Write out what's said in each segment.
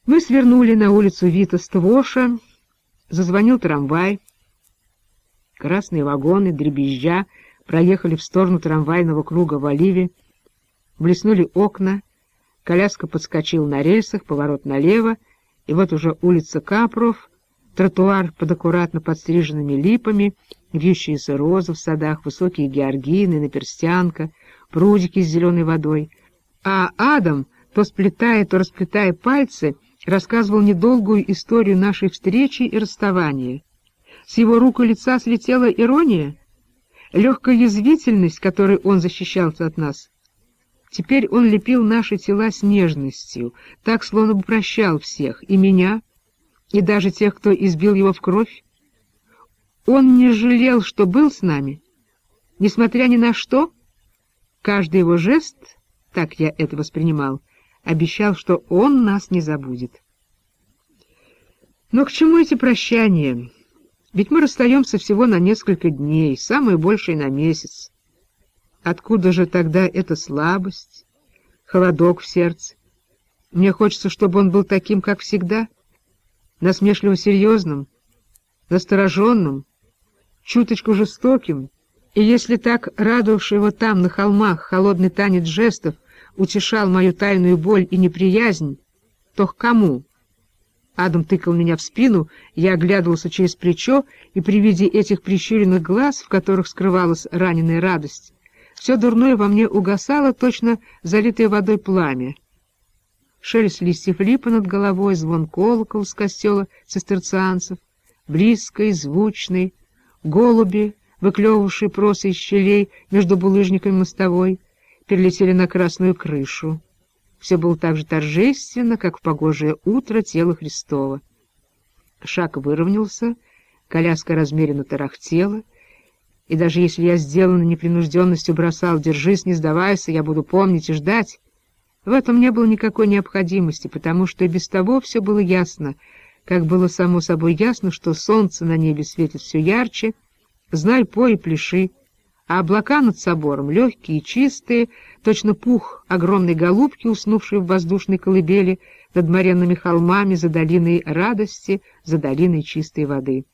Мы свернули на улицу Вита-Ствоша, зазвонил трамвай. Красные вагоны, дребезжа, проехали в сторону трамвайного круга в Оливе, блеснули окна, коляска подскочила на рельсах, поворот налево, и вот уже улица Капров, тротуар под аккуратно подстриженными липами, вьющиеся розы в садах, высокие георгины, наперстянка, прудики с зеленой водой. А Адам, то сплетая, то расплетая пальцы, рассказывал недолгую историю нашей встречи и расставания. С его рук и лица слетела ирония, легкая язвительность, которой он защищался от нас. Теперь он лепил наши тела с нежностью, так, словно бы прощал всех, и меня, и даже тех, кто избил его в кровь. Он не жалел, что был с нами, несмотря ни на что. Каждый его жест, так я это воспринимал, обещал, что он нас не забудет. Но к чему эти прощания? Ведь мы расстаемся всего на несколько дней, самое большее на месяц. Откуда же тогда эта слабость, холодок в сердце? Мне хочется, чтобы он был таким, как всегда, насмешливо серьезным, настороженным, чуточку жестоким. И если так радовавший его там, на холмах, холодный танец жестов утешал мою тайную боль и неприязнь, то к кому? Адам тыкал меня в спину, я оглядывался через плечо, и при виде этих прищуренных глаз, в которых скрывалась раненая радость, все дурное во мне угасало, точно залитое водой пламя. Шелест листьев липа над головой, звон колокола с костела цистерцианцев, близкий, звучный, голуби, выклевывавшие просы из щелей между булыжниками мостовой, перелетели на красную крышу. Все было так же торжественно, как в погожее утро тела Христова. Шаг выровнялся, коляска размеренно тарахтела, и даже если я сделанной непринужденностью бросал «держись, не сдавайся, я буду помнить и ждать», в этом не было никакой необходимости, потому что и без того все было ясно, как было само собой ясно, что солнце на небе светит все ярче, знай, пой и пляши, а облака над собором, легкие и чистые, точно пух огромной голубки, уснувшей в воздушной колыбели над моренными холмами за долиной радости, за долиной чистой воды.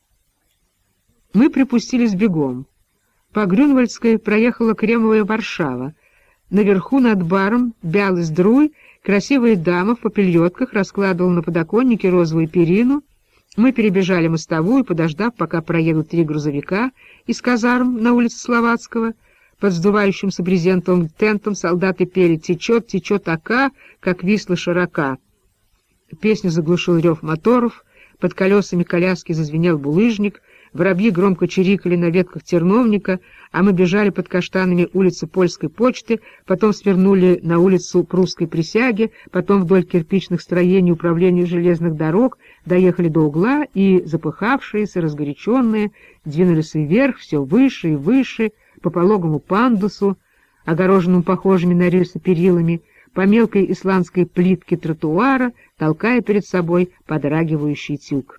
Мы припустились бегом. По Грюнвальдской проехала кремовая Варшава. Наверху над баром Бялый Здруй, красивая дама в попельотках раскладывала на подоконнике розовую перину. Мы перебежали мостовую, подождав, пока проедут 3 грузовика из казарм на улице Словацкого. Под сдувающимся брезентовым тентом солдаты пели «Течет, течет ока, как Висла широка». Песню заглушил рев моторов, под колесами коляски зазвенел булыжник, воробьи громко чирикали на ветках терновника, а мы бежали под каштанами улицы Польской почты, потом свернули на улицу Прусской Присяги, потом вдоль кирпичных строений управления железных дорог, доехали до угла и, запыхавшиеся, разгоряченные, двинулись вверх, все выше и выше, по пологому пандусу, огороженному похожими на рельсы перилами, по мелкой исландской плитке тротуара, толкая перед собой подрагивающий тюк.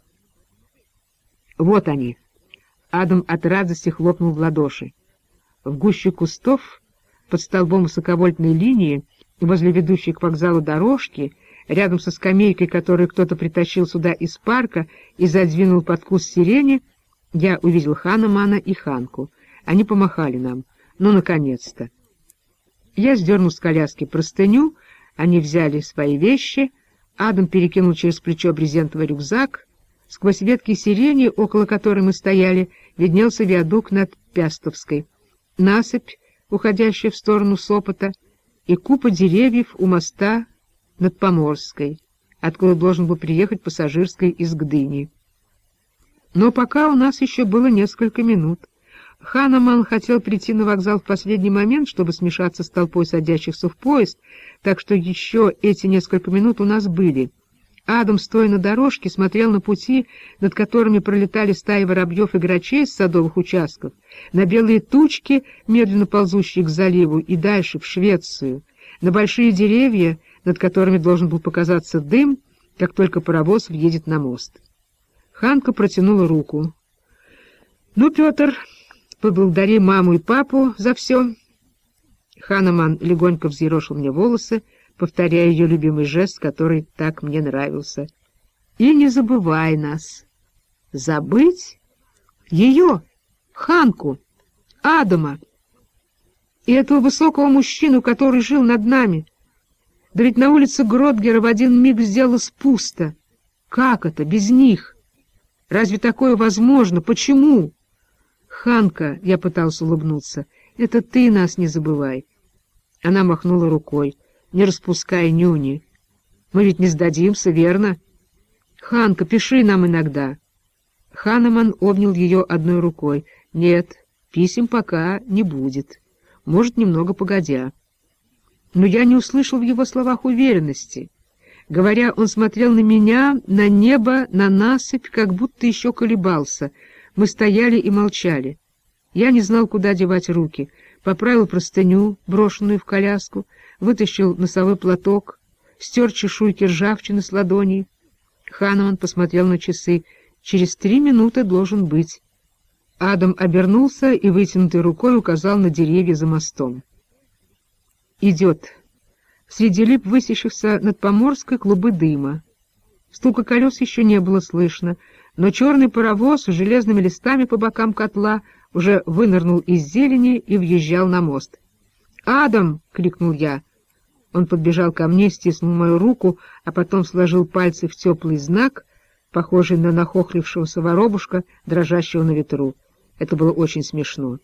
Вот они. Адам от радости хлопнул в ладоши. В гуще кустов, под столбом высоковольтной линии, возле ведущей к вокзалу дорожки, рядом со скамейкой, которую кто-то притащил сюда из парка и задвинул под куст сирени, я увидел Ханнемана и Ханку. Они помахали нам. Ну, наконец-то! Я сдернул с коляски простыню, они взяли свои вещи, Адам перекинул через плечо брезентовый рюкзак. Сквозь ветки сирени, около которой мы стояли, виднелся виадук над Пястовской, насыпь, уходящая в сторону Сопота, и купа деревьев у моста над Поморской, откуда должен был приехать пассажирский из Гдыни. Но пока у нас еще было несколько минут. Ханнеман хотел прийти на вокзал в последний момент, чтобы смешаться с толпой садящихся в поезд, так что еще эти несколько минут у нас были. Адам, стоя на дорожке, смотрел на пути, над которыми пролетали стаи воробьев и грачей с садовых участков, на белые тучки, медленно ползущие к заливу, и дальше, в Швецию, на большие деревья, над которыми должен был показаться дым, как только паровоз въедет на мост. Ханка протянула руку. — Ну, Петр, поблагодари маму и папу за все. Ханнеман легонько взъерошил мне волосы, повторяя ее любимый жест, который так мне нравился. «И не забывай нас». Забыть? Ее, Ханку, Адама и этого высокого мужчину, который жил над нами. Да ведь на улице Гродгера в один миг сделалось пусто. Как это, без них? Разве такое возможно? Почему? Ханка, я пытался улыбнуться, это ты нас не забывай. Она махнула рукой, не распускай нюни. Мы ведь не сдадимся, верно? Ханка, пиши нам иногда. Ханеман обнял ее одной рукой. Нет, писем пока не будет. Может, немного погодя. Но я не услышал в его словах уверенности. Говоря, он смотрел на меня, на небо, на насыпь, как будто еще колебался. Мы стояли и молчали. Я не знал, куда девать руки. Поправил простыню, брошенную в коляску, вытащил носовой платок, стер чешуйки ржавчины с ладоней. Ханеман посмотрел на часы. Через 3 минуты должен быть. Адам обернулся и вытянутой рукой указал на деревья за мостом. Идет. Среди лип, высящихся над Поморской, клубы дыма. Стука колес еще не было слышно, но черный паровоз с железными листами по бокам котла уже вынырнул из зелени и въезжал на мост. «Адам!» — крикнул я. Он подбежал ко мне, стиснул мою руку, а потом сложил пальцы в теплый знак, похожий на нахохлившегося воробушка, дрожащего на ветру. Это было очень смешно.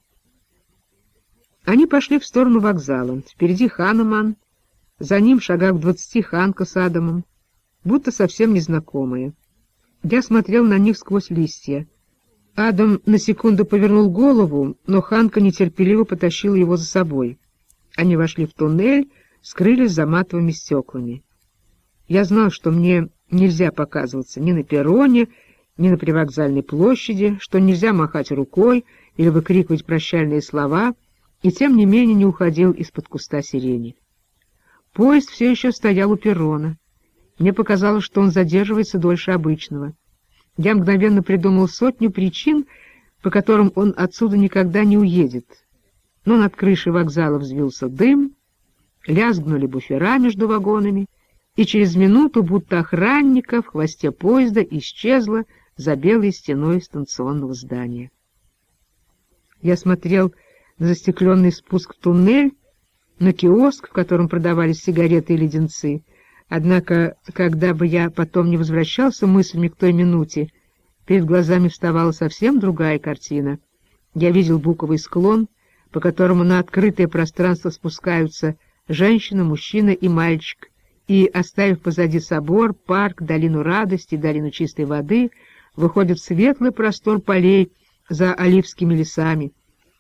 Они пошли в сторону вокзала. Впереди Ханеман, за ним в шагах в 20 Ханка с Адамом, будто совсем незнакомые. Я смотрел на них сквозь листья. Адам на секунду повернул голову, но Ханка нетерпеливо потащил его за собой. Они вошли в туннель, скрылись за матовыми стеклами. Я знал, что мне нельзя показываться ни на перроне, ни на привокзальной площади, что нельзя махать рукой или выкрикивать прощальные слова, и тем не менее не уходил из-под куста сирени. Поезд все еще стоял у перрона. Мне показалось, что он задерживается дольше обычного. Я мгновенно придумал 100 причин, по которым он отсюда никогда не уедет. Но над крышей вокзала взвился дым, лязгнули буфера между вагонами, и через минуту, будто охранника, в хвосте поезда исчезла за белой стеной станционного здания. Я смотрел на застекленный спуск в туннель, на киоск, в котором продавались сигареты и леденцы. Однако, когда бы я потом не возвращался мыслями к той минуте, перед глазами вставала совсем другая картина. Я видел буковый склон, по которому на открытое пространство спускаются женщина, мужчина и мальчик, и, оставив позади собор, парк, долину радости, долину чистой воды, выходит в светлый простор полей за оливскими лесами.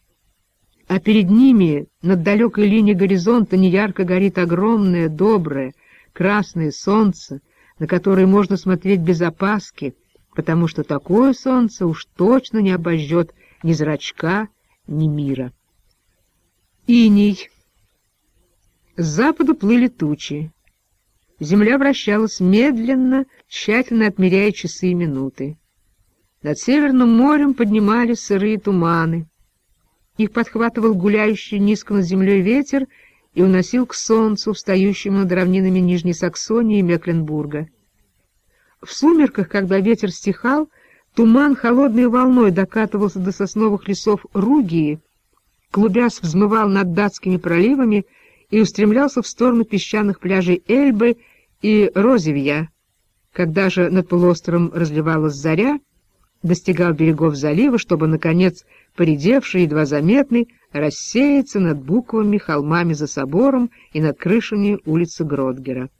А перед ними, над далекой линией горизонта, неярко горит огромное, доброе, красное солнце, на которое можно смотреть без опаски, потому что такое солнце уж точно не обожжет ни зрачка, ни мира. Иней. С запада плыли тучи. Земля вращалась медленно, тщательно отмеряя часы и минуты. Над Северным морем поднимались сырые туманы. Их подхватывал гуляющий низко над землей ветер и уносил к солнцу, встающему над равнинами Нижней Саксонии и Мекленбурга. В сумерках, когда ветер стихал, туман холодной волной докатывался до сосновых лесов Ругии, клубясь взмывал над датскими проливами и устремлялся в сторону песчаных пляжей Эльбы и Розевья. Когда же над полуостровом разливалась заря, достигал берегов залива, чтобы, наконец, поредевший, едва заметный, рассеяться над буковыми холмами за собором и над крышами улицы Гродгера.